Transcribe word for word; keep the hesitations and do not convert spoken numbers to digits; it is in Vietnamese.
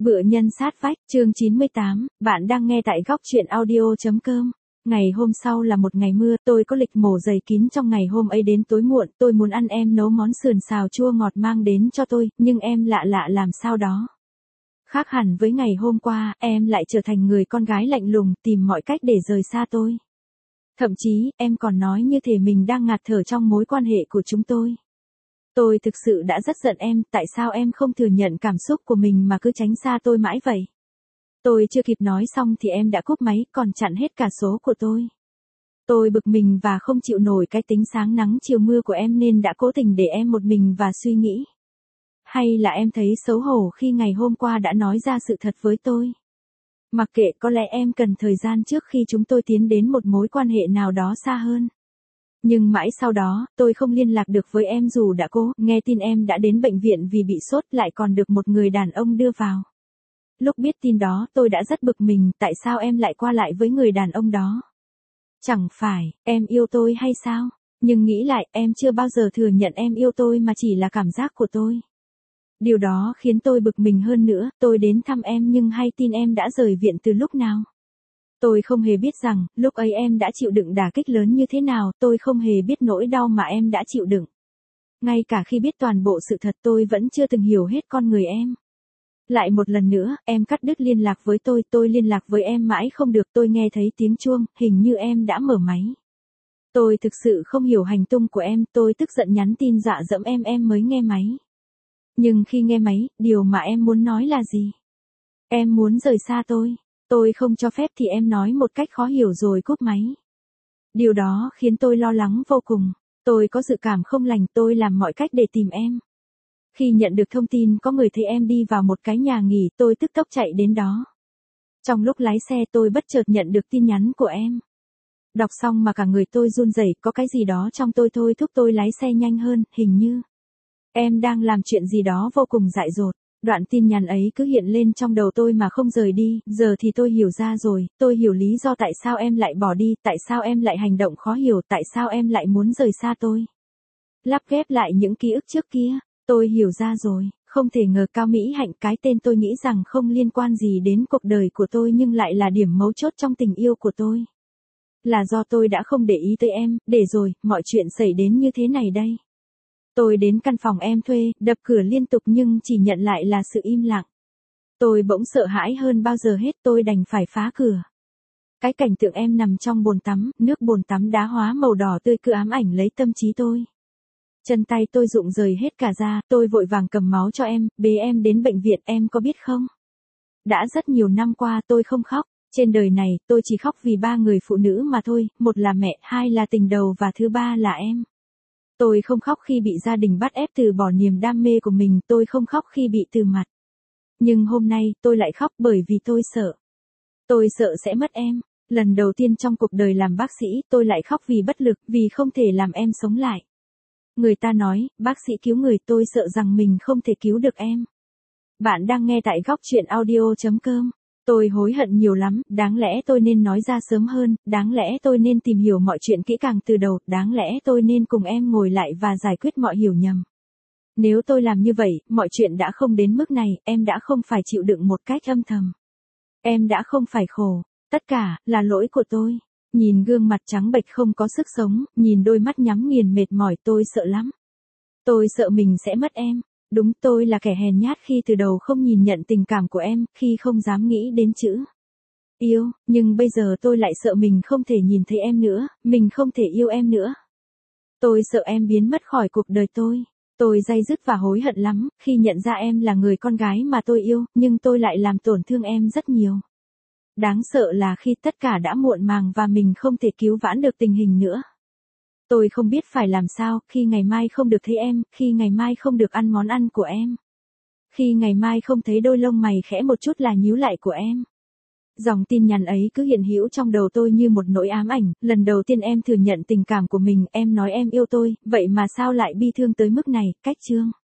Vựa nhân sát vách, chương chín mươi tám, bạn đang nghe tại góc truyện audio.com. Ngày hôm sau là một ngày mưa, tôi có lịch mổ dày kín trong ngày hôm ấy đến tối muộn, tôi muốn ăn em nấu món sườn xào chua ngọt mang đến cho tôi, nhưng em lạ lạ làm sao đó. Khác hẳn với ngày hôm qua, em lại trở thành người con gái lạnh lùng, tìm mọi cách để rời xa tôi. Thậm chí, em còn nói như thể mình đang ngạt thở trong mối quan hệ của chúng tôi. Tôi thực sự đã rất giận em, tại sao em không thừa nhận cảm xúc của mình mà cứ tránh xa tôi mãi vậy? Tôi chưa kịp nói xong thì em đã cúp máy, còn chặn hết cả số của tôi. Tôi bực mình và không chịu nổi cái tính sáng nắng chiều mưa của em nên đã cố tình để em một mình và suy nghĩ. Hay là em thấy xấu hổ khi ngày hôm qua đã nói ra sự thật với tôi? Mặc kệ, có lẽ em cần thời gian trước khi chúng tôi tiến đến một mối quan hệ nào đó xa hơn. Nhưng mãi sau đó, tôi không liên lạc được với em dù đã cố, nghe tin em đã đến bệnh viện vì bị sốt lại còn được một người đàn ông đưa vào. Lúc biết tin đó tôi đã rất bực mình, tại sao em lại qua lại với người đàn ông đó? Chẳng phải, em yêu tôi hay sao? Nhưng nghĩ lại, em chưa bao giờ thừa nhận em yêu tôi mà chỉ là cảm giác của tôi. Điều đó khiến tôi bực mình hơn nữa, tôi đến thăm em nhưng hay tin em đã rời viện từ lúc nào? Tôi không hề biết rằng, lúc ấy em đã chịu đựng đả kích lớn như thế nào, tôi không hề biết nỗi đau mà em đã chịu đựng. Ngay cả khi biết toàn bộ sự thật tôi vẫn chưa từng hiểu hết con người em. Lại một lần nữa, em cắt đứt liên lạc với tôi, tôi liên lạc với em mãi không được, tôi nghe thấy tiếng chuông, hình như em đã mở máy. Tôi thực sự không hiểu hành tung của em, tôi tức giận nhắn tin dọa dẫm em em mới nghe máy. Nhưng khi nghe máy, điều mà em muốn nói là gì? Em muốn rời xa tôi. Tôi không cho phép thì em nói một cách khó hiểu rồi cúp máy. Điều đó khiến tôi lo lắng vô cùng. Tôi có dự cảm không lành, tôi làm mọi cách để tìm em. Khi nhận được thông tin có người thấy em đi vào một cái nhà nghỉ, tôi tức tốc chạy đến đó. Trong lúc lái xe tôi bất chợt nhận được tin nhắn của em. Đọc xong mà cả người tôi run rẩy, có cái gì đó trong tôi thôi thúc tôi lái xe nhanh hơn, hình như em đang làm chuyện gì đó vô cùng dại dột. Đoạn tin nhắn ấy cứ hiện lên trong đầu tôi mà không rời đi, giờ thì tôi hiểu ra rồi, tôi hiểu lý do tại sao em lại bỏ đi, tại sao em lại hành động khó hiểu, tại sao em lại muốn rời xa tôi. Lắp ghép lại những ký ức trước kia, tôi hiểu ra rồi, không thể ngờ Cao Mỹ Hạnh, cái tên tôi nghĩ rằng không liên quan gì đến cuộc đời của tôi nhưng lại là điểm mấu chốt trong tình yêu của tôi. Là do tôi đã không để ý tới em, để rồi, mọi chuyện xảy đến như thế này đây. Tôi đến căn phòng em thuê, đập cửa liên tục nhưng chỉ nhận lại là sự im lặng. Tôi bỗng sợ hãi hơn bao giờ hết, tôi đành phải phá cửa. Cái cảnh tượng em nằm trong bồn tắm, nước bồn tắm đá hóa màu đỏ tươi cứ ám ảnh lấy tâm trí tôi. Chân tay tôi rụng rời hết cả ra, tôi vội vàng cầm máu cho em, bế em đến bệnh viện, em có biết không? Đã rất nhiều năm qua tôi không khóc, trên đời này tôi chỉ khóc vì ba người phụ nữ mà thôi, một là mẹ, hai là tình đầu và thứ ba là em. Tôi không khóc khi bị gia đình bắt ép từ bỏ niềm đam mê của mình, tôi không khóc khi bị từ mặt. Nhưng hôm nay, tôi lại khóc bởi vì tôi sợ. Tôi sợ sẽ mất em. Lần đầu tiên trong cuộc đời làm bác sĩ, tôi lại khóc vì bất lực, vì không thể làm em sống lại. Người ta nói, bác sĩ cứu người, tôi sợ rằng mình không thể cứu được em. Bạn đang nghe tại góc truyện audio.com. Tôi hối hận nhiều lắm, đáng lẽ tôi nên nói ra sớm hơn, đáng lẽ tôi nên tìm hiểu mọi chuyện kỹ càng từ đầu, đáng lẽ tôi nên cùng em ngồi lại và giải quyết mọi hiểu nhầm. Nếu tôi làm như vậy, mọi chuyện đã không đến mức này, em đã không phải chịu đựng một cách âm thầm. Em đã không phải khổ, tất cả là lỗi của tôi. Nhìn gương mặt trắng bệch không có sức sống, nhìn đôi mắt nhắm nghiền mệt mỏi, tôi sợ lắm. Tôi sợ mình sẽ mất em. Đúng, tôi là kẻ hèn nhát khi từ đầu không nhìn nhận tình cảm của em, khi không dám nghĩ đến chữ yêu, nhưng bây giờ tôi lại sợ mình không thể nhìn thấy em nữa, mình không thể yêu em nữa. Tôi sợ em biến mất khỏi cuộc đời tôi. Tôi day dứt và hối hận lắm, khi nhận ra em là người con gái mà tôi yêu, nhưng tôi lại làm tổn thương em rất nhiều. Đáng sợ là khi tất cả đã muộn màng và mình không thể cứu vãn được tình hình nữa. Tôi không biết phải làm sao, khi ngày mai không được thấy em, khi ngày mai không được ăn món ăn của em. Khi ngày mai không thấy đôi lông mày khẽ một chút là nhíu lại của em. Dòng tin nhắn ấy cứ hiện hữu trong đầu tôi như một nỗi ám ảnh, lần đầu tiên em thừa nhận tình cảm của mình, em nói em yêu tôi, vậy mà sao lại bi thương tới mức này, cách chương.